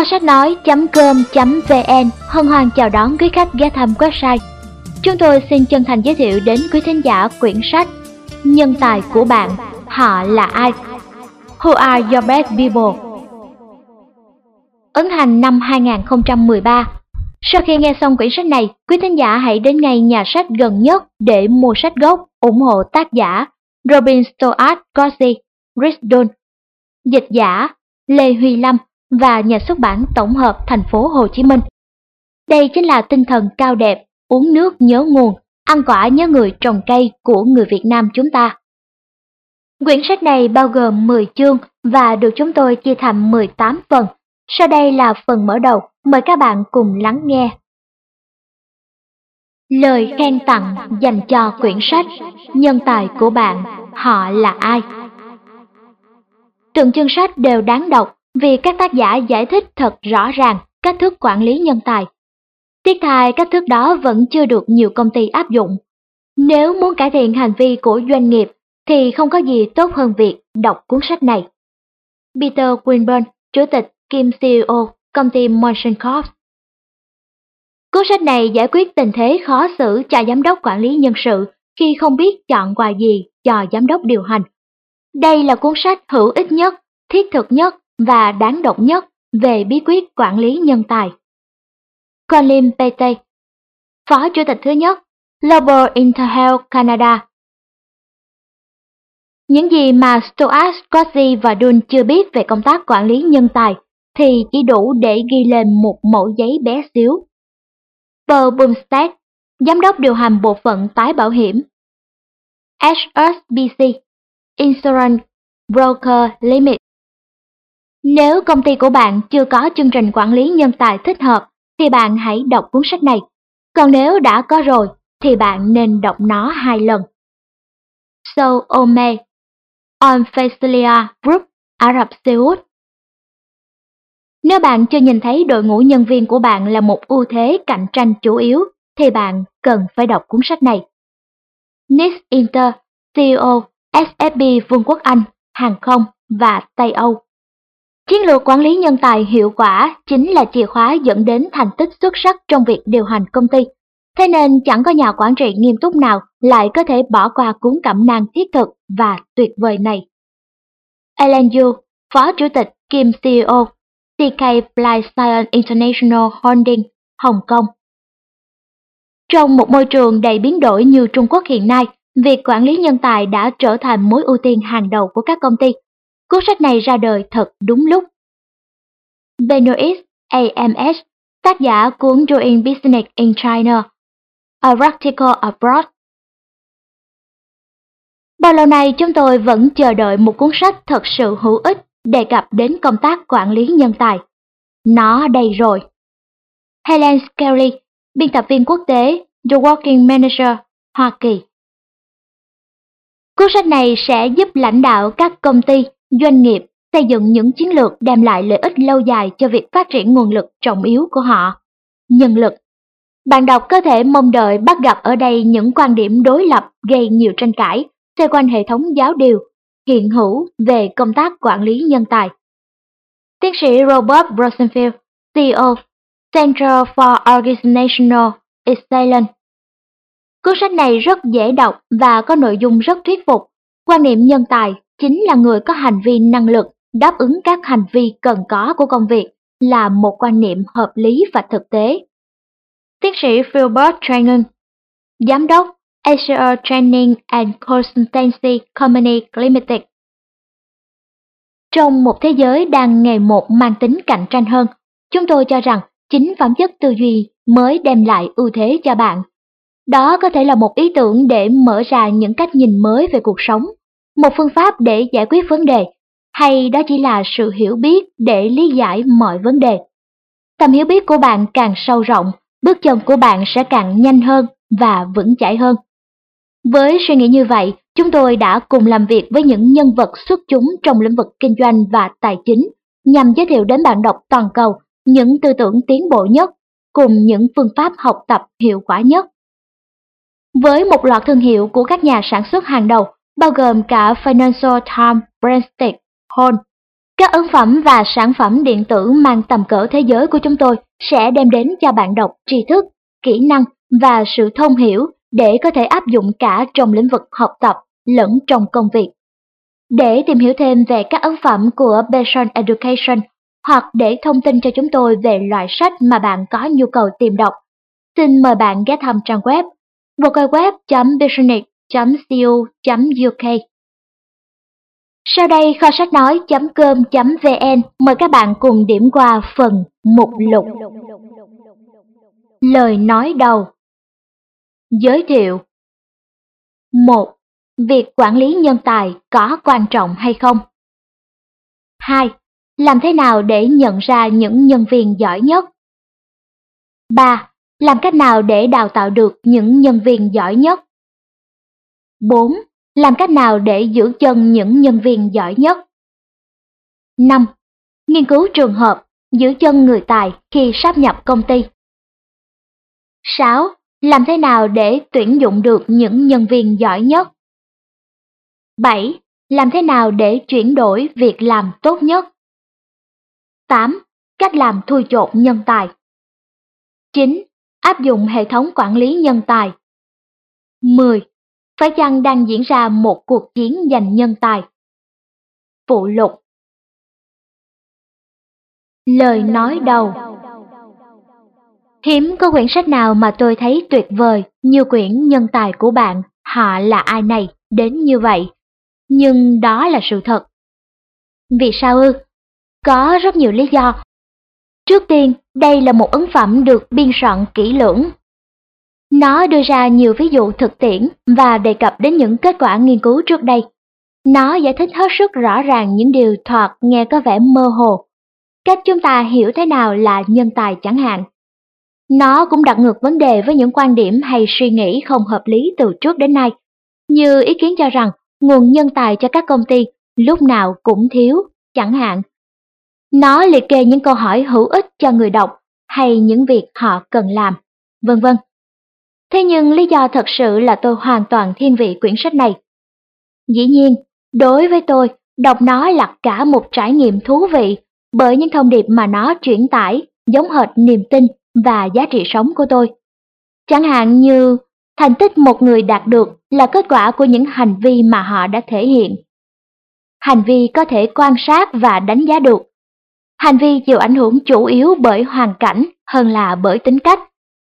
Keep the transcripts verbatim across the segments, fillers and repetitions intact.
kho sách nói chấm com chấm vn hân hoan chào đón quý khách ghé thăm website. Chúng tôi xin chân thành giới thiệu đến quý thính giả quyển sách Nhân tài của bạn, họ là ai? Who are your best people? Ấn hành năm hai không một ba. Sau khi nghe xong quyển sách này, quý thính giả hãy đến ngay nhà sách gần nhất để mua sách gốc, ủng hộ tác giả Robin Stuart Corsi, Bristol, dịch giả Lê Huy Lâm và nhà xuất bản tổng hợp thành phố Hồ Chí Minh. Đây chính là tinh thần cao đẹp, uống nước nhớ nguồn, ăn quả nhớ người trồng cây của người Việt Nam chúng ta. Quyển sách này bao gồm mười chương và được chúng tôi chia thành mười tám phần. Sau đây là phần mở đầu, mời các bạn cùng lắng nghe. Lời khen tặng dành cho quyển sách Nhân tài của bạn, họ là ai? Từng chương sách đều đáng đọc vì các tác giả giải thích thật rõ ràng cách thức quản lý nhân tài. Tiếc thay cách thức đó vẫn chưa được nhiều công ty áp dụng. Nếu muốn cải thiện hành vi của doanh nghiệp thì không có gì tốt hơn việc đọc cuốn sách này. Peter Winburn, Chủ tịch kiêm xê e ô công ty Motion Corp. Cuốn sách này giải quyết tình thế khó xử cho giám đốc quản lý nhân sự khi không biết chọn quà gì cho giám đốc điều hành. Đây là cuốn sách hữu ích nhất, thiết thực nhất và đáng đọc nhất về bí quyết quản lý nhân tài. Colin Pete, Phó Chủ tịch thứ nhất, Global Interhealth Canada. Những gì mà Stuart Corsi và Dunn chưa biết về công tác quản lý nhân tài thì chỉ đủ để ghi lên một mẩu giấy bé xíu. Paul Bumstead, Giám đốc điều hành bộ phận tái bảo hiểm. hát ét bê xê, Insurance Broker Limited. Nếu công ty của bạn chưa có chương trình quản lý nhân tài thích hợp thì bạn hãy đọc cuốn sách này. Còn nếu đã có rồi thì bạn nên đọc nó hai lần. So Ome, On Facilia Group, Ả Rập Xê Út. Nếu bạn chưa nhìn thấy đội ngũ nhân viên của bạn là một ưu thế cạnh tranh chủ yếu thì bạn cần phải đọc cuốn sách này. Nick Inter, xê e ô ét ép bê Vương quốc Anh, Hàng không và Tây Âu. Chiến lược quản lý nhân tài hiệu quả chính là chìa khóa dẫn đến thành tích xuất sắc trong việc điều hành công ty. Thế nên chẳng có nhà quản trị nghiêm túc nào lại có thể bỏ qua cuốn cẩm nang thiết thực và tuyệt vời này. Alan Yu, Phó Chủ tịch kiêm xê e ô xê ca Life Science International Holding, Hồng Kông. Trong một môi trường đầy biến đổi như Trung Quốc hiện nay, việc quản lý nhân tài đã trở thành mối ưu tiên hàng đầu của các công ty. Cuốn sách này ra đời thật đúng lúc. Benoit a em ét, tác giả cuốn Doing Business in China, A Practical Abroad. Bao lâu nay chúng tôi vẫn chờ đợi một cuốn sách thật sự hữu ích đề cập đến công tác quản lý nhân tài. Nó đây rồi. Helen Skelly, biên tập viên quốc tế, The Working Manager, Hoa Kỳ. Cuốn sách này sẽ giúp lãnh đạo các công ty, doanh nghiệp xây dựng những chiến lược đem lại lợi ích lâu dài cho việc phát triển nguồn lực trọng yếu của họ, nhân lực. Bạn đọc có thể mong đợi bắt gặp ở đây những quan điểm đối lập gây nhiều tranh cãi xoay quanh hệ thống giáo điều hiện hữu về công tác quản lý nhân tài. Tiến sĩ Robert Rosenfield, xê e ô Center for Organizational Excellence. Cuốn sách này rất dễ đọc và có nội dung rất thuyết phục. Quan niệm nhân tài chính là người có hành vi năng lực đáp ứng các hành vi cần có của công việc là một quan niệm hợp lý và thực tế. Tiến sĩ Philbert Tranger, Giám đốc Asia Training and Consultancy Company Limited. Trong một thế giới đang ngày một mang tính cạnh tranh hơn, chúng tôi cho rằng chính phẩm chất tư duy mới đem lại ưu thế cho bạn. Đó có thể là một ý tưởng để mở ra những cách nhìn mới về cuộc sống, một phương pháp để giải quyết vấn đề, hay đó chỉ là sự hiểu biết để lý giải mọi vấn đề. Tầm hiểu biết của bạn càng sâu rộng, bước chân của bạn sẽ càng nhanh hơn và vững chãi hơn. Với suy nghĩ như vậy, chúng tôi đã cùng làm việc với những nhân vật xuất chúng trong lĩnh vực kinh doanh và tài chính nhằm giới thiệu đến bạn đọc toàn cầu những tư tưởng tiến bộ nhất cùng những phương pháp học tập hiệu quả nhất. Với một loạt thương hiệu của các nhà sản xuất hàng đầu, bao gồm cả Financial Times, Breitling, Hall, Các ấn phẩm và sản phẩm điện tử mang tầm cỡ thế giới của chúng tôi sẽ đem đến cho bạn đọc tri thức, kỹ năng và sự thông hiểu để có thể áp dụng cả trong lĩnh vực học tập lẫn trong công việc. Để tìm hiểu thêm về các ấn phẩm của Pearson Education hoặc để thông tin cho chúng tôi về loại sách mà bạn có nhu cầu tìm đọc, xin mời bạn ghé thăm trang web w w w chấm pearsonic chấm co chấm u k. Sau đây kho sách nói chấm com chấm vn mời các bạn cùng điểm qua phần mục lục. Lời nói đầu. Giới thiệu. một. Việc quản lý nhân tài có quan trọng hay không? hai. Làm thế nào để nhận ra những nhân viên giỏi nhất? ba. Làm cách nào để đào tạo được những nhân viên giỏi nhất? bốn. Làm cách nào để giữ chân những nhân viên giỏi nhất? năm. Nghiên cứu trường hợp giữ chân người tài khi sáp nhập công ty. sáu. Làm thế nào để tuyển dụng được những nhân viên giỏi nhất? bảy. Làm thế nào để chuyển đổi việc làm tốt nhất? tám. Cách làm thui chột nhân tài. chín. Áp dụng hệ thống quản lý nhân tài. mười. Phải chăng đang diễn ra một cuộc chiến giành nhân tài? Phụ lục. Lời nói đầu. Hiếm có quyển sách nào mà tôi thấy tuyệt vời như quyển Nhân tài của bạn, họ là ai này, đến như vậy. Nhưng đó là sự thật. Vì sao ư? Có rất nhiều lý do. Trước tiên, đây là một ấn phẩm được biên soạn kỹ lưỡng. Nó đưa ra nhiều ví dụ thực tiễn và đề cập đến những kết quả nghiên cứu trước đây. Nó giải thích hết sức rõ ràng những điều thoạt nghe có vẻ mơ hồ. Cách chúng ta hiểu thế nào là nhân tài chẳng hạn. Nó cũng đặt ngược vấn đề với những quan điểm hay suy nghĩ không hợp lý từ trước đến nay, như ý kiến cho rằng nguồn nhân tài cho các công ty lúc nào cũng thiếu, chẳng hạn. Nó liệt kê những câu hỏi hữu ích cho người đọc hay những việc họ cần làm, vân vân. Thế nhưng lý do thật sự là tôi hoàn toàn thiên vị quyển sách này. Dĩ nhiên, đối với tôi, đọc nó là cả một trải nghiệm thú vị bởi những thông điệp mà nó truyền tải giống hệt niềm tin và giá trị sống của tôi. Chẳng hạn như thành tích một người đạt được là kết quả của những hành vi mà họ đã thể hiện. Hành vi có thể quan sát và đánh giá được. Hành vi chịu ảnh hưởng chủ yếu bởi hoàn cảnh hơn là bởi tính cách.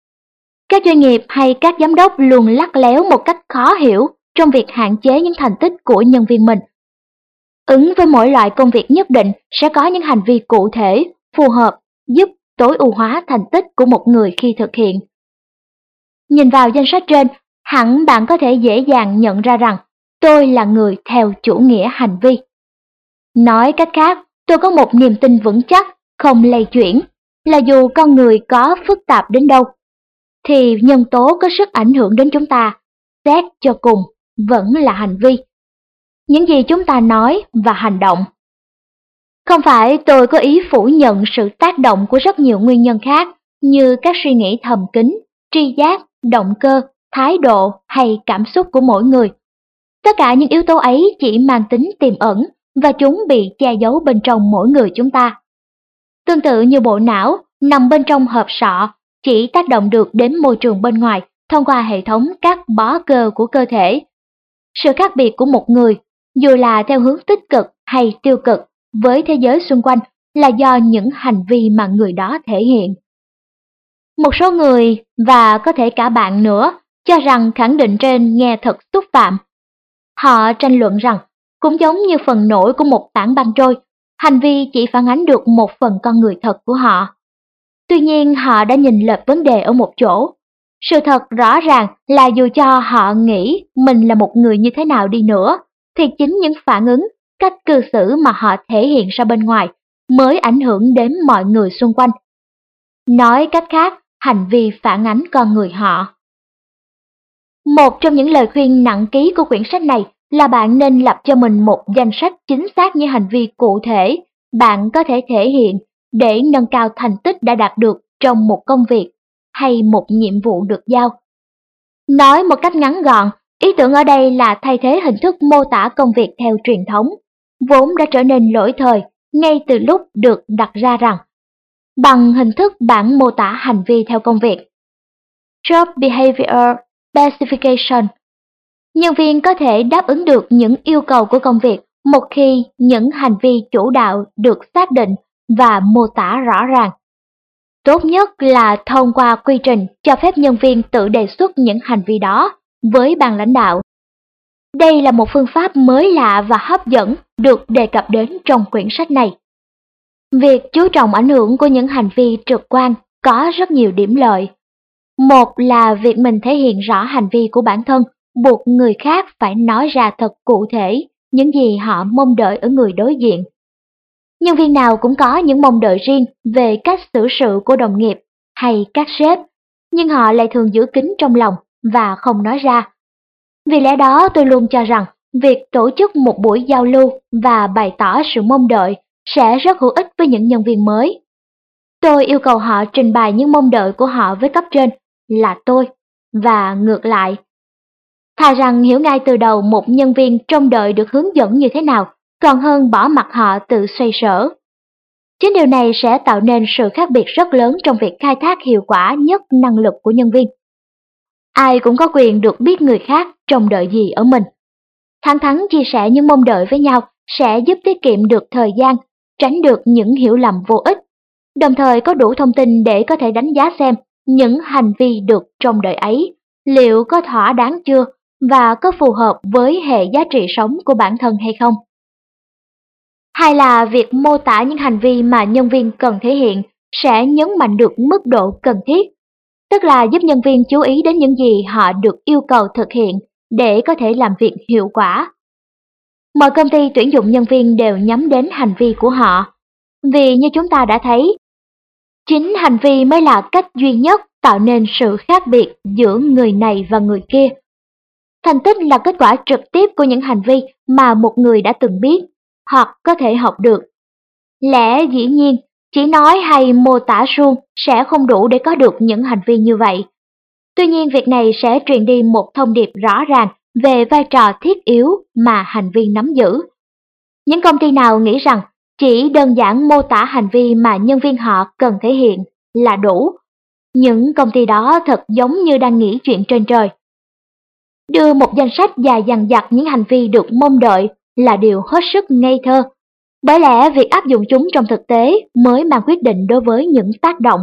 Các doanh nghiệp hay các giám đốc luôn lắt léo một cách khó hiểu trong việc hạn chế những thành tích của nhân viên mình. Ứng với mỗi loại công việc nhất định sẽ có những hành vi cụ thể, phù hợp, giúp tối ưu hóa thành tích của một người khi thực hiện. Nhìn vào danh sách trên, hẳn bạn có thể dễ dàng nhận ra rằng tôi là người theo chủ nghĩa hành vi. Nói cách khác, tôi có một niềm tin vững chắc, không lay chuyển, là dù con người có phức tạp đến đâu, thì nhân tố có sức ảnh hưởng đến chúng ta, xét cho cùng, vẫn là hành vi. Những gì chúng ta nói và hành động. Không phải tôi có ý phủ nhận sự tác động của rất nhiều nguyên nhân khác như các suy nghĩ thầm kín, tri giác, động cơ, thái độ hay cảm xúc của mỗi người. Tất cả những yếu tố ấy chỉ mang tính tiềm ẩn và chúng bị che giấu bên trong mỗi người chúng ta. Tương tự như bộ não nằm bên trong hộp sọ chỉ tác động được đến môi trường bên ngoài thông qua hệ thống các bó cơ của cơ thể. Sự khác biệt của một người, dù là theo hướng tích cực hay tiêu cực với thế giới xung quanh là do những hành vi mà người đó thể hiện. Một số người, và có thể cả bạn nữa, cho rằng khẳng định trên nghe thật xúc phạm. Họ tranh luận rằng, cũng giống như phần nổi của một tảng băng trôi, hành vi chỉ phản ánh được một phần con người thật của họ. Tuy nhiên họ đã nhìn lệch vấn đề ở một chỗ. Sự thật rõ ràng là dù cho họ nghĩ mình là một người như thế nào đi nữa, thì chính những phản ứng, cách cư xử mà họ thể hiện ra bên ngoài mới ảnh hưởng đến mọi người xung quanh. Nói cách khác, hành vi phản ánh con người họ. Một trong những lời khuyên nặng ký của quyển sách này là bạn nên lập cho mình một danh sách chính xác những hành vi cụ thể bạn có thể thể hiện để nâng cao thành tích đã đạt được trong một công việc hay một nhiệm vụ được giao. Nói một cách ngắn gọn, ý tưởng ở đây là thay thế hình thức mô tả công việc theo truyền thống, vốn đã trở nên lỗi thời ngay từ lúc được đặt ra rằng bằng hình thức bảng mô tả hành vi theo công việc Job Behavior Specification. Nhân viên có thể đáp ứng được những yêu cầu của công việc một khi những hành vi chủ đạo được xác định và mô tả rõ ràng. Tốt nhất là thông qua quy trình cho phép nhân viên tự đề xuất những hành vi đó với ban lãnh đạo. Đây là một phương pháp mới lạ và hấp dẫn được đề cập đến trong quyển sách này. Việc chú trọng ảnh hưởng của những hành vi trực quan có rất nhiều điểm lợi. Một là việc mình thể hiện rõ hành vi của bản thân, buộc người khác phải nói ra thật cụ thể những gì họ mong đợi ở người đối diện. Nhân viên nào cũng có những mong đợi riêng về cách xử sự của đồng nghiệp hay các sếp, nhưng họ lại thường giữ kín trong lòng và không nói ra. Vì lẽ đó tôi luôn cho rằng việc tổ chức một buổi giao lưu và bày tỏ sự mong đợi sẽ rất hữu ích với những nhân viên mới. Tôi yêu cầu họ trình bày những mong đợi của họ với cấp trên là tôi, và ngược lại. Thà rằng hiểu ngay từ đầu một nhân viên trông đợi được hướng dẫn như thế nào, còn hơn bỏ mặc họ tự xoay sở. Chính điều này sẽ tạo nên sự khác biệt rất lớn trong việc khai thác hiệu quả nhất năng lực của nhân viên. Ai cũng có quyền được biết người khác trông đợi gì ở mình. Thẳng thắn chia sẻ những mong đợi với nhau sẽ giúp tiết kiệm được thời gian, tránh được những hiểu lầm vô ích, đồng thời có đủ thông tin để có thể đánh giá xem những hành vi được trông đợi ấy liệu có thỏa đáng chưa và có phù hợp với hệ giá trị sống của bản thân hay không. Hay là việc mô tả những hành vi mà nhân viên cần thể hiện sẽ nhấn mạnh được mức độ cần thiết, tức là giúp nhân viên chú ý đến những gì họ được yêu cầu thực hiện để có thể làm việc hiệu quả. Mọi công ty tuyển dụng nhân viên đều nhắm đến hành vi của họ, vì như chúng ta đã thấy, chính hành vi mới là cách duy nhất tạo nên sự khác biệt giữa người này và người kia. Thành tích là kết quả trực tiếp của những hành vi mà một người đã từng biết hoặc có thể học được. Lẽ dĩ nhiên, chỉ nói hay mô tả suông sẽ không đủ để có được những hành vi như vậy. Tuy nhiên, việc này sẽ truyền đi một thông điệp rõ ràng về vai trò thiết yếu mà hành vi nắm giữ. Những công ty nào nghĩ rằng chỉ đơn giản mô tả hành vi mà nhân viên họ cần thể hiện là đủ, những công ty đó thật giống như đang nghĩ chuyện trên trời. Đưa một danh sách dài dằng dặc những hành vi được mong đợi là điều hết sức ngây thơ, bởi lẽ việc áp dụng chúng trong thực tế mới mang quyết định đối với những tác động.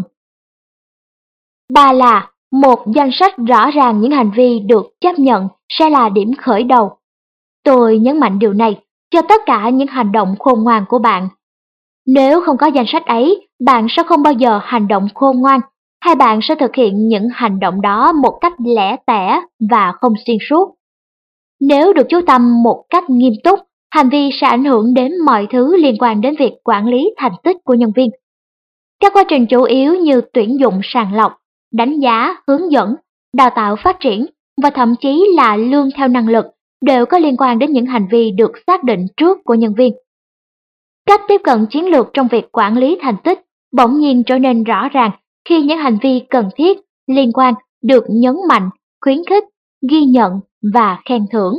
Ba là một danh sách rõ ràng những hành vi được chấp nhận sẽ là điểm khởi đầu. Tôi nhấn mạnh điều này cho tất cả những hành động khôn ngoan của bạn. Nếu không có danh sách ấy, bạn sẽ không bao giờ hành động khôn ngoan, hay bạn sẽ thực hiện những hành động đó một cách lẻ tẻ và không xuyên suốt. Nếu được chú tâm một cách nghiêm túc, hành vi sẽ ảnh hưởng đến mọi thứ liên quan đến việc quản lý thành tích của nhân viên. Các quá trình chủ yếu như tuyển dụng, sàng lọc, đánh giá, hướng dẫn, đào tạo phát triển và thậm chí là lương theo năng lực đều có liên quan đến những hành vi được xác định trước của nhân viên. Cách tiếp cận chiến lược trong việc quản lý thành tích bỗng nhiên trở nên rõ ràng khi những hành vi cần thiết, liên quan được nhấn mạnh, khuyến khích, ghi nhận và khen thưởng.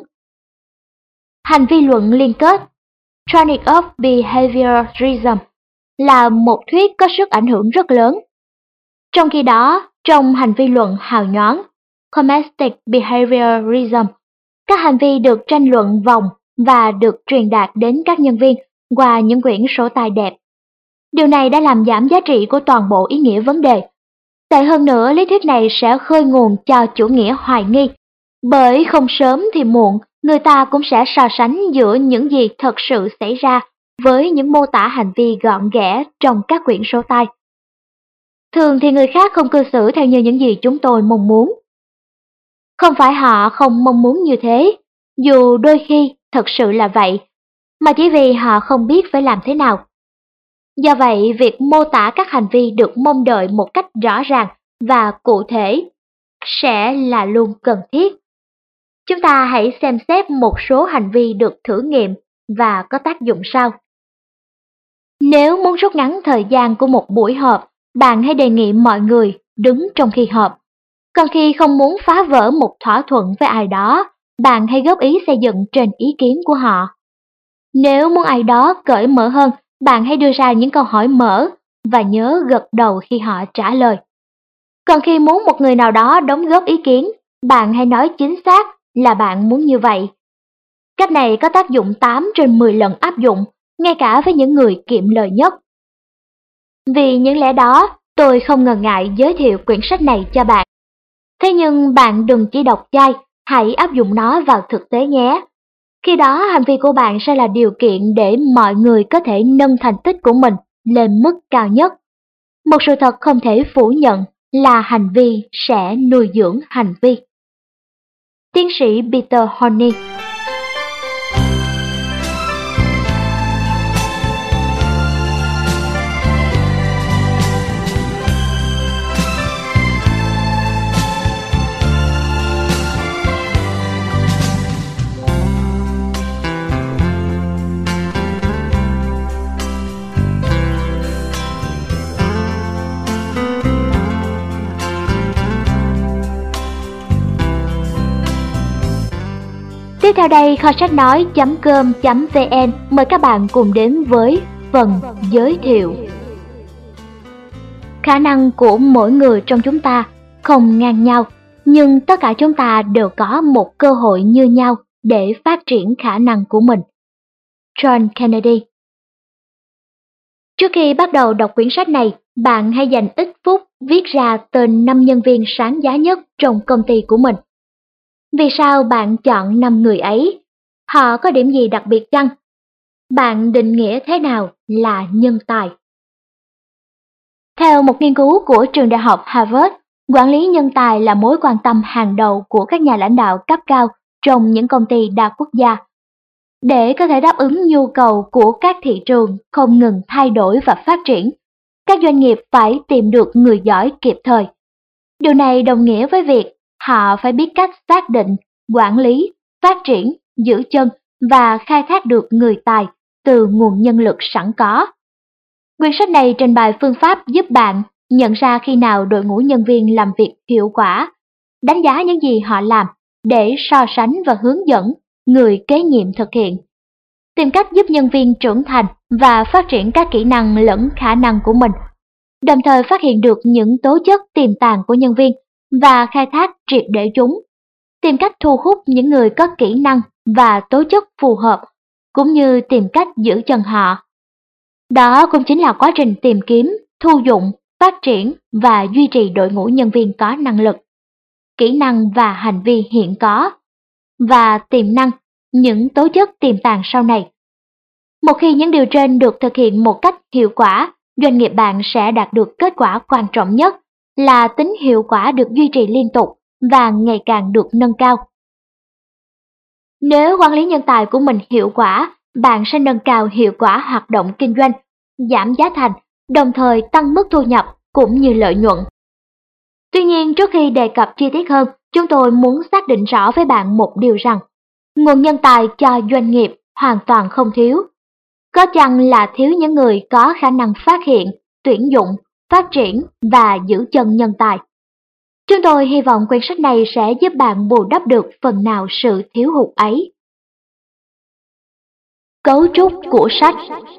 Hành vi luận liên kết Training of Behaviorism là một thuyết có sức ảnh hưởng rất lớn. Trong khi đó, trong hành vi luận hào nhoáng Comestic Behaviorism, các hành vi được tranh luận vòng và được truyền đạt đến các nhân viên qua những quyển sổ tay đẹp. Điều này đã làm giảm giá trị của toàn bộ ý nghĩa vấn đề. Tệ hơn nữa, lý thuyết này sẽ khơi nguồn cho chủ nghĩa hoài nghi, bởi không sớm thì muộn, người ta cũng sẽ so sánh giữa những gì thật sự xảy ra với những mô tả hành vi gọn ghẽ trong các quyển sổ tay. Thường thì người khác không cư xử theo như những gì chúng tôi mong muốn. Không phải họ không mong muốn như thế, dù đôi khi thật sự là vậy, mà chỉ vì họ không biết phải làm thế nào. Do vậy, việc mô tả các hành vi được mong đợi một cách rõ ràng và cụ thể sẽ là luôn cần thiết. Chúng ta hãy xem xét một số hành vi được thử nghiệm và có tác dụng sau. Nếu muốn rút ngắn thời gian của một buổi họp, bạn hãy đề nghị mọi người đứng trong khi họp. Còn khi không muốn phá vỡ một thỏa thuận với ai đó, bạn hãy góp ý xây dựng trên ý kiến của họ. Nếu muốn ai đó cởi mở hơn, bạn hãy đưa ra những câu hỏi mở và nhớ gật đầu khi họ trả lời. Còn khi muốn một người nào đó đóng góp ý kiến, bạn hãy nói chính xác là bạn muốn như vậy. Cách này có tác dụng tám trên mười lần áp dụng, ngay cả với những người kiệm lời nhất. Vì những lẽ đó, tôi không ngần ngại giới thiệu quyển sách này cho bạn. Thế nhưng bạn đừng chỉ đọc chay, hãy áp dụng nó vào thực tế nhé. Khi đó hành vi của bạn sẽ là điều kiện để mọi người có thể nâng thành tích của mình lên mức cao nhất. Một sự thật không thể phủ nhận là hành vi sẽ nuôi dưỡng hành vi. Tiến sĩ Peter Horney. Tiếp theo đây, kho sách nói chấm com chấm vn mời các bạn cùng đến với phần giới thiệu. Khả năng của mỗi người trong chúng ta không ngang nhau, nhưng tất cả chúng ta đều có một cơ hội như nhau để phát triển khả năng của mình. John Kennedy. Trước khi bắt đầu đọc quyển sách này, bạn hãy dành ít phút viết ra tên năm nhân viên sáng giá nhất trong công ty của mình. Vì sao bạn chọn năm người ấy? Họ có điểm gì đặc biệt chăng? Bạn định nghĩa thế nào là nhân tài? Theo một nghiên cứu của trường đại học Harvard, quản lý nhân tài là mối quan tâm hàng đầu của các nhà lãnh đạo cấp cao trong những công ty đa quốc gia. Để có thể đáp ứng nhu cầu của các thị trường không ngừng thay đổi và phát triển, các doanh nghiệp phải tìm được người giỏi kịp thời. Điều này đồng nghĩa với việc họ phải biết cách xác định, quản lý, phát triển, giữ chân và khai thác được người tài từ nguồn nhân lực sẵn có. Quyển sách này trình bày phương pháp giúp bạn nhận ra khi nào đội ngũ nhân viên làm việc hiệu quả, đánh giá những gì họ làm để so sánh và hướng dẫn người kế nhiệm thực hiện, tìm cách giúp nhân viên trưởng thành và phát triển các kỹ năng lẫn khả năng của mình, đồng thời phát hiện được những tố chất tiềm tàng của nhân viên và khai thác triệt để chúng, tìm cách thu hút những người có kỹ năng và tố chất phù hợp, cũng như tìm cách giữ chân họ. Đó cũng chính là quá trình tìm kiếm, thu dụng, phát triển và duy trì đội ngũ nhân viên có năng lực, kỹ năng và hành vi hiện có, và tiềm năng, những tố chất tiềm tàng sau này. Một khi những điều trên được thực hiện một cách hiệu quả, doanh nghiệp bạn sẽ đạt được kết quả quan trọng nhất là tính hiệu quả được duy trì liên tục và ngày càng được nâng cao. Nếu quản lý nhân tài của mình hiệu quả, bạn sẽ nâng cao hiệu quả hoạt động kinh doanh, giảm giá thành, đồng thời tăng mức thu nhập cũng như lợi nhuận. Tuy nhiên, trước khi đề cập chi tiết hơn, chúng tôi muốn xác định rõ với bạn một điều rằng, nguồn nhân tài cho doanh nghiệp hoàn toàn không thiếu. Có chăng là thiếu những người có khả năng phát hiện, tuyển dụng, phát triển và giữ chân nhân tài. Chúng tôi hy vọng quyển sách này sẽ giúp bạn bù đắp được phần nào sự thiếu hụt ấy. Cấu trúc của sách.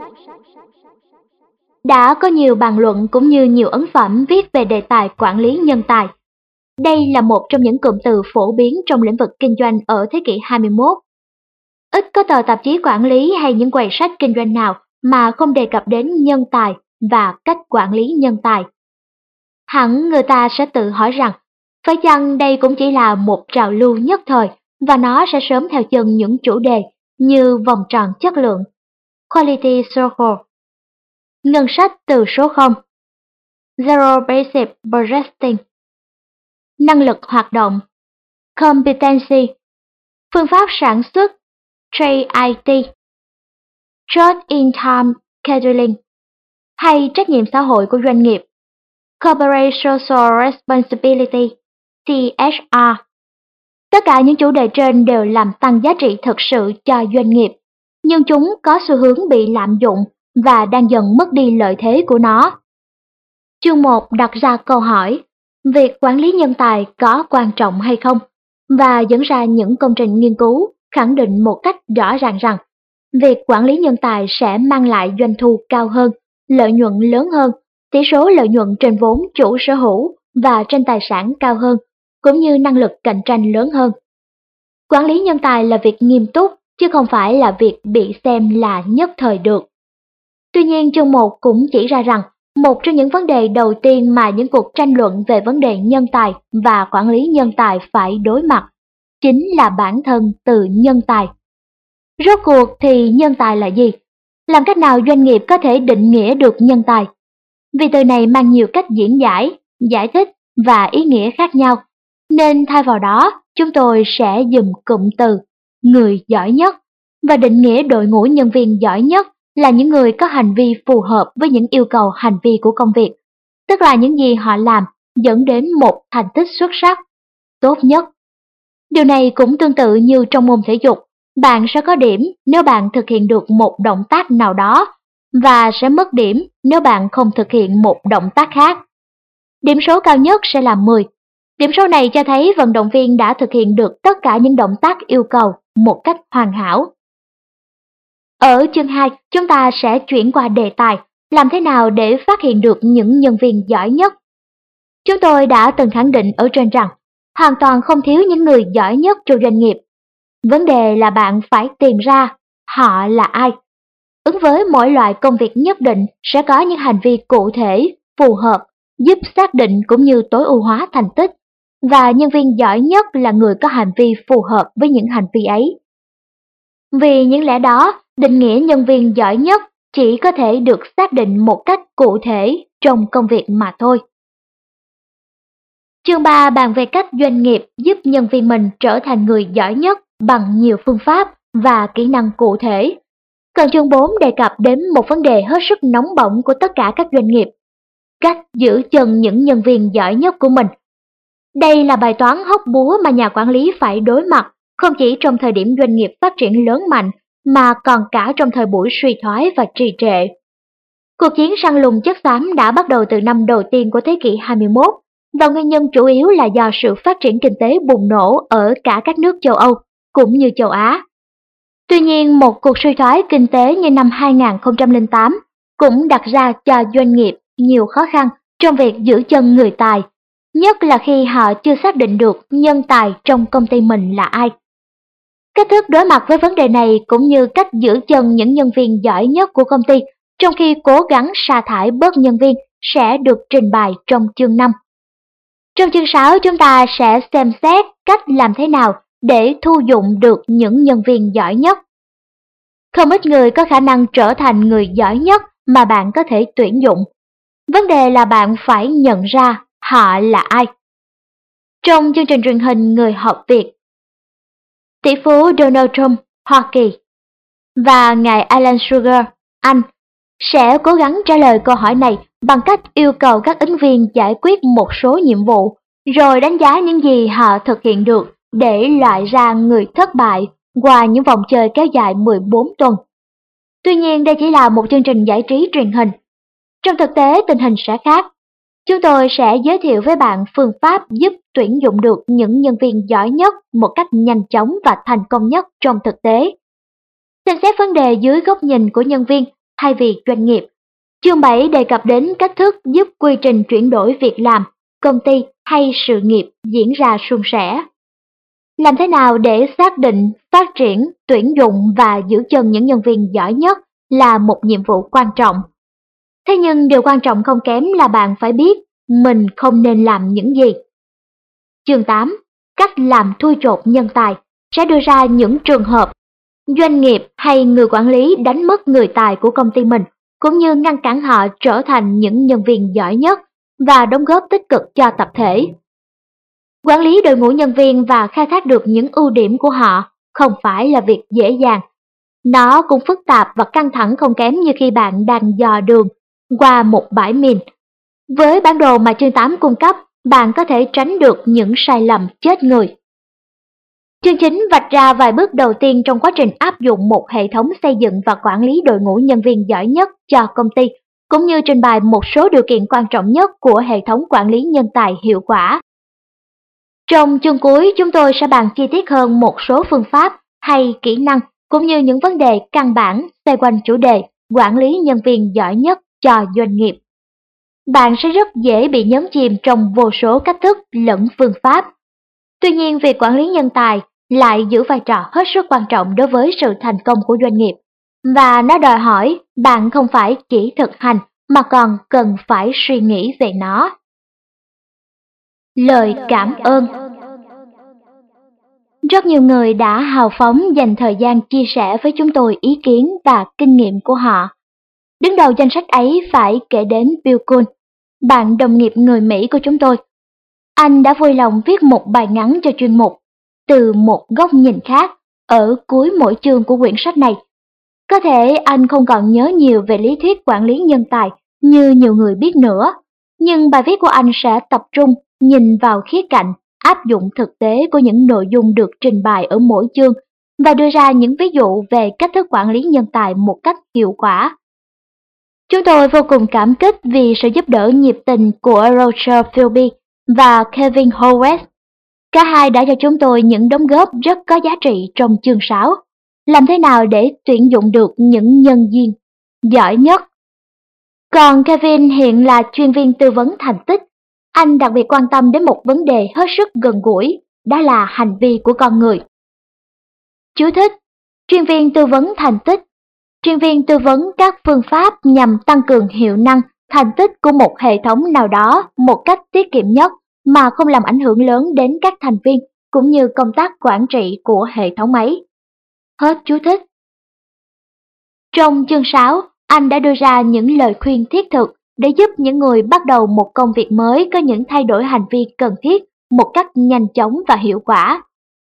Đã có nhiều bàn luận cũng như nhiều ấn phẩm viết về đề tài quản lý nhân tài. Đây là một trong những cụm từ phổ biến trong lĩnh vực kinh doanh ở thế kỷ hai mươi mốt. Ít có tờ tạp chí quản lý hay những quầy sách kinh doanh nào mà không đề cập đến nhân tài và cách quản lý nhân tài. Hẳn người ta sẽ tự hỏi rằng, phải chăng đây cũng chỉ là một trào lưu nhất thời và nó sẽ sớm theo chân những chủ đề như vòng tròn chất lượng, Quality Circle, ngân sách từ số không, Zero Based Budgeting, năng lực hoạt động, Competency, phương pháp sản xuất, Trade i tê, Just-in-time Scheduling, hay trách nhiệm xã hội của doanh nghiệp, Corporate Social Responsibility, xê ét rờ. Tất cả những chủ đề trên đều làm tăng giá trị thực sự cho doanh nghiệp, nhưng chúng có xu hướng bị lạm dụng và đang dần mất đi lợi thế của nó. Chương một đặt ra câu hỏi, việc quản lý nhân tài có quan trọng hay không? Và dẫn ra những công trình nghiên cứu khẳng định một cách rõ ràng rằng, việc quản lý nhân tài sẽ mang lại doanh thu cao hơn, lợi nhuận lớn hơn, tỷ số lợi nhuận trên vốn chủ sở hữu và trên tài sản cao hơn, cũng như năng lực cạnh tranh lớn hơn. Quản lý nhân tài là việc nghiêm túc, chứ không phải là việc bị xem là nhất thời được. Tuy nhiên, chương một cũng chỉ ra rằng, một trong những vấn đề đầu tiên mà những cuộc tranh luận về vấn đề nhân tài và quản lý nhân tài phải đối mặt, chính là bản thân từ nhân tài. Rốt cuộc thì nhân tài là gì? Làm cách nào doanh nghiệp có thể định nghĩa được nhân tài? Vì từ này mang nhiều cách diễn giải, giải thích và ý nghĩa khác nhau, nên thay vào đó chúng tôi sẽ dùng cụm từ người giỏi nhất và định nghĩa đội ngũ nhân viên giỏi nhất là những người có hành vi phù hợp với những yêu cầu hành vi của công việc, tức là những gì họ làm dẫn đến một thành tích xuất sắc, tốt nhất. Điều này cũng tương tự như trong môn thể dục, bạn sẽ có điểm nếu bạn thực hiện được một động tác nào đó và sẽ mất điểm nếu bạn không thực hiện một động tác khác. Điểm số cao nhất sẽ là mười. Điểm số này cho thấy vận động viên đã thực hiện được tất cả những động tác yêu cầu một cách hoàn hảo. Ở chương hai, chúng ta sẽ chuyển qua đề tài làm thế nào để phát hiện được những nhân viên giỏi nhất. Chúng tôi đã từng khẳng định ở trên rằng, hoàn toàn không thiếu những người giỏi nhất trong doanh nghiệp. Vấn đề là bạn phải tìm ra họ là ai. Ứng với mỗi loại công việc nhất định sẽ có những hành vi cụ thể, phù hợp, giúp xác định cũng như tối ưu hóa thành tích, và nhân viên giỏi nhất là người có hành vi phù hợp với những hành vi ấy. Vì những lẽ đó, định nghĩa nhân viên giỏi nhất chỉ có thể được xác định một cách cụ thể trong công việc mà thôi. Chương ba bàn về cách doanh nghiệp giúp nhân viên mình trở thành người giỏi nhất bằng nhiều phương pháp và kỹ năng cụ thể. Còn chương bốn đề cập đến một vấn đề hết sức nóng bỏng của tất cả các doanh nghiệp, cách giữ chân những nhân viên giỏi nhất của mình. Đây là bài toán hóc búa mà nhà quản lý phải đối mặt, không chỉ trong thời điểm doanh nghiệp phát triển lớn mạnh, mà còn cả trong thời buổi suy thoái và trì trệ. Cuộc chiến săn lùng chất xám đã bắt đầu từ năm đầu tiên của thế kỷ hai mươi mốt, và nguyên nhân chủ yếu là do sự phát triển kinh tế bùng nổ ở cả các nước châu Âu, cũng như châu Á. Tuy nhiên, một cuộc suy thoái kinh tế như năm hai không không tám cũng đặt ra cho doanh nghiệp nhiều khó khăn trong việc giữ chân người tài, nhất là khi họ chưa xác định được nhân tài trong công ty mình là ai. Cách thức đối mặt với vấn đề này cũng như cách giữ chân những nhân viên giỏi nhất của công ty trong khi cố gắng sa thải bớt nhân viên sẽ được trình bày trong chương năm. Trong chương sáu, chúng ta sẽ xem xét cách làm thế nào để thu dụng được những nhân viên giỏi nhất. Không ít người có khả năng trở thành người giỏi nhất mà bạn có thể tuyển dụng. Vấn đề là bạn phải nhận ra họ là ai. Trong chương trình truyền hình Người học Việt, tỷ phú Donald Trump, Hoa Kỳ, và ngài Alan Sugar, Anh, sẽ cố gắng trả lời câu hỏi này bằng cách yêu cầu các ứng viên giải quyết một số nhiệm vụ, rồi đánh giá những gì họ thực hiện được để loại ra người thất bại qua những vòng chơi kéo dài mười bốn tuần. Tuy nhiên, đây chỉ là một chương trình giải trí truyền hình. Trong thực tế, tình hình sẽ khác. Chúng tôi sẽ giới thiệu với bạn phương pháp giúp tuyển dụng được những nhân viên giỏi nhất một cách nhanh chóng và thành công nhất trong thực tế. Xem xét vấn đề dưới góc nhìn của nhân viên thay vì doanh nghiệp. Chương bảy đề cập đến cách thức giúp quy trình chuyển đổi việc làm, công ty hay sự nghiệp diễn ra suôn sẻ. Làm thế nào để xác định, phát triển, tuyển dụng và giữ chân những nhân viên giỏi nhất là một nhiệm vụ quan trọng. Thế nhưng điều quan trọng không kém là bạn phải biết mình không nên làm những gì. Chương tám, cách làm thui chột nhân tài sẽ đưa ra những trường hợp doanh nghiệp hay người quản lý đánh mất người tài của công ty mình, cũng như ngăn cản họ trở thành những nhân viên giỏi nhất và đóng góp tích cực cho tập thể. Quản lý đội ngũ nhân viên và khai thác được những ưu điểm của họ không phải là việc dễ dàng. Nó cũng phức tạp và căng thẳng không kém như khi bạn đang dò đường qua một bãi mìn. Với bản đồ mà chương tám cung cấp, bạn có thể tránh được những sai lầm chết người. Chương chín vạch ra vài bước đầu tiên trong quá trình áp dụng một hệ thống xây dựng và quản lý đội ngũ nhân viên giỏi nhất cho công ty, cũng như trình bày một số điều kiện quan trọng nhất của hệ thống quản lý nhân tài hiệu quả. Trong chương cuối, chúng tôi sẽ bàn chi tiết hơn một số phương pháp hay kỹ năng cũng như những vấn đề căn bản xoay quanh chủ đề quản lý nhân viên giỏi nhất cho doanh nghiệp. Bạn sẽ rất dễ bị nhấn chìm trong vô số cách thức lẫn phương pháp. Tuy nhiên, việc quản lý nhân tài lại giữ vai trò hết sức quan trọng đối với sự thành công của doanh nghiệp, và nó đòi hỏi bạn không phải chỉ thực hành mà còn cần phải suy nghĩ về nó. Lời cảm ơn. Rất nhiều người đã hào phóng dành thời gian chia sẻ với chúng tôi ý kiến và kinh nghiệm của họ. Đứng đầu danh sách ấy phải kể đến Bill Kuhn, bạn đồng nghiệp người Mỹ của chúng tôi. Anh đã vui lòng viết một bài ngắn cho chuyên mục Từ một góc nhìn khác ở cuối mỗi chương của quyển sách này. Có thể anh không còn nhớ nhiều về lý thuyết quản lý nhân tài như nhiều người biết nữa, nhưng bài viết của anh sẽ tập trung nhìn vào khía cạnh áp dụng thực tế của những nội dung được trình bày ở mỗi chương và đưa ra những ví dụ về cách thức quản lý nhân tài một cách hiệu quả. Chúng tôi vô cùng cảm kích vì sự giúp đỡ nhiệt tình của Roger Philby và Kevin Howes. Cả hai đã cho chúng tôi những đóng góp rất có giá trị trong chương sáu. Làm thế nào để tuyển dụng được những nhân viên giỏi nhất? Còn Kevin hiện là chuyên viên tư vấn thành tích. Anh đặc biệt quan tâm đến một vấn đề hết sức gần gũi, đó là hành vi của con người. Chú thích: chuyên viên tư vấn thành tích. Chuyên viên tư vấn các phương pháp nhằm tăng cường hiệu năng, thành tích của một hệ thống nào đó một cách tiết kiệm nhất mà không làm ảnh hưởng lớn đến các thành viên cũng như công tác quản trị của hệ thống ấy. Hết chú thích. Trong chương sáu, anh đã đưa ra những lời khuyên thiết thực để giúp những người bắt đầu một công việc mới có những thay đổi hành vi cần thiết một cách nhanh chóng và hiệu quả.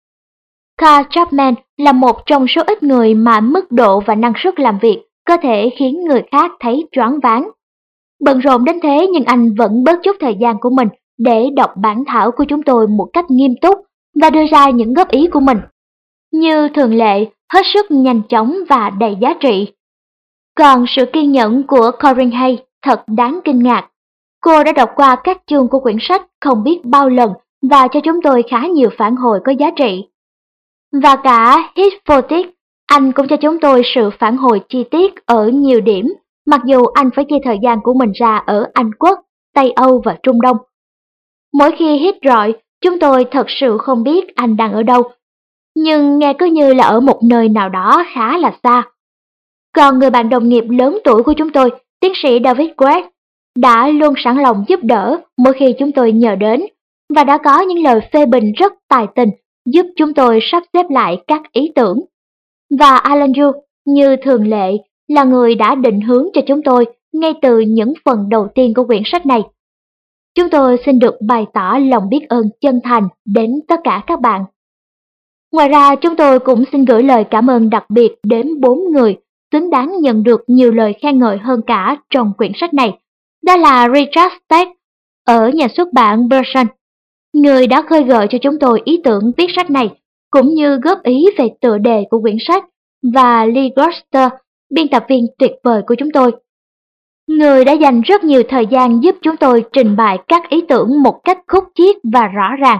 Carl Chapman là một trong số ít người mà mức độ và năng suất làm việc có thể khiến người khác thấy choáng váng. Bận rộn đến thế nhưng anh vẫn bớt chút thời gian của mình để đọc bản thảo của chúng tôi một cách nghiêm túc và đưa ra những góp ý của mình. Như thường lệ, hết sức nhanh chóng và đầy giá trị. Còn sự kiên nhẫn của Corinne Hay thật đáng kinh ngạc. Cô đã đọc qua các chương của quyển sách không biết bao lần và cho chúng tôi khá nhiều phản hồi có giá trị. Và cả Hitfotic, anh cũng cho chúng tôi sự phản hồi chi tiết ở nhiều điểm, mặc dù anh phải chia thời gian của mình ra ở Anh Quốc, Tây Âu và Trung Đông. Mỗi khi Hit gọi, chúng tôi thật sự không biết anh đang ở đâu, nhưng nghe cứ như là ở một nơi nào đó khá là xa. Còn người bạn đồng nghiệp lớn tuổi của chúng tôi, tiến sĩ David Quest, đã luôn sẵn lòng giúp đỡ mỗi khi chúng tôi nhờ đến, và đã có những lời phê bình rất tài tình giúp chúng tôi sắp xếp lại các ý tưởng. Và Alan Yu, như thường lệ, là người đã định hướng cho chúng tôi ngay từ những phần đầu tiên của quyển sách này. Chúng tôi xin được bày tỏ lòng biết ơn chân thành đến tất cả các bạn. Ngoài ra, chúng tôi cũng xin gửi lời cảm ơn đặc biệt đến bốn người xứng đáng nhận được nhiều lời khen ngợi hơn cả trong quyển sách này. Đó là Richard Stagg ở nhà xuất bản Berson, người đã khơi gợi cho chúng tôi ý tưởng viết sách này, cũng như góp ý về tựa đề của quyển sách, và Lee Goster, biên tập viên tuyệt vời của chúng tôi, người đã dành rất nhiều thời gian giúp chúng tôi trình bày các ý tưởng một cách khúc chiết và rõ ràng.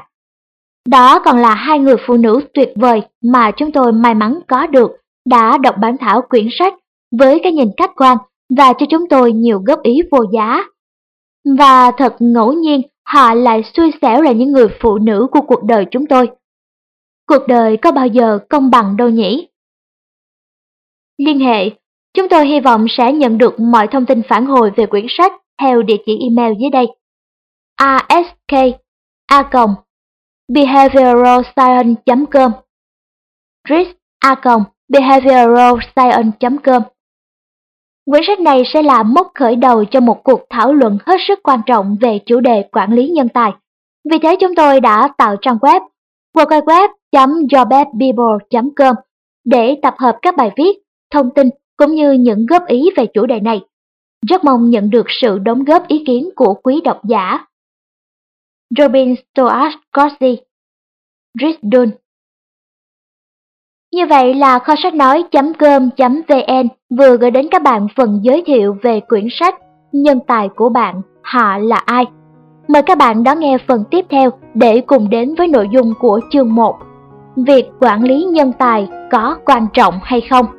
Đó còn là hai người phụ nữ tuyệt vời mà chúng tôi may mắn có được, đã đọc bản thảo quyển sách với cái nhìn khách quan và cho chúng tôi nhiều góp ý vô giá. Và thật ngẫu nhiên, họ lại xui xẻo là những người phụ nữ của cuộc đời chúng tôi. Cuộc đời có bao giờ công bằng đâu nhỉ? Liên hệ, chúng tôi hy vọng sẽ nhận được mọi thông tin phản hồi về quyển sách theo địa chỉ email dưới đây: ask a behavioral science chấm com, dris a behavioral science chấm com. Quyển sách này sẽ là mốc khởi đầu cho một cuộc thảo luận hết sức quan trọng về chủ đề quản lý nhân tài. Vì thế chúng tôi đã tạo trang web w w w chấm your best people chấm com để tập hợp các bài viết, thông tin cũng như những góp ý về chủ đề này. Rất mong nhận được sự đóng góp ý kiến của quý độc giả. Robin Stuart Corsi, Dries Dunn. Như vậy là kho sách nói chấm com chấm vn vừa gửi đến các bạn phần giới thiệu về quyển sách Nhân tài của bạn, họ là ai. Mời các bạn đón nghe phần tiếp theo để cùng đến với nội dung của chương một. việc quản lý nhân tài có quan trọng hay không.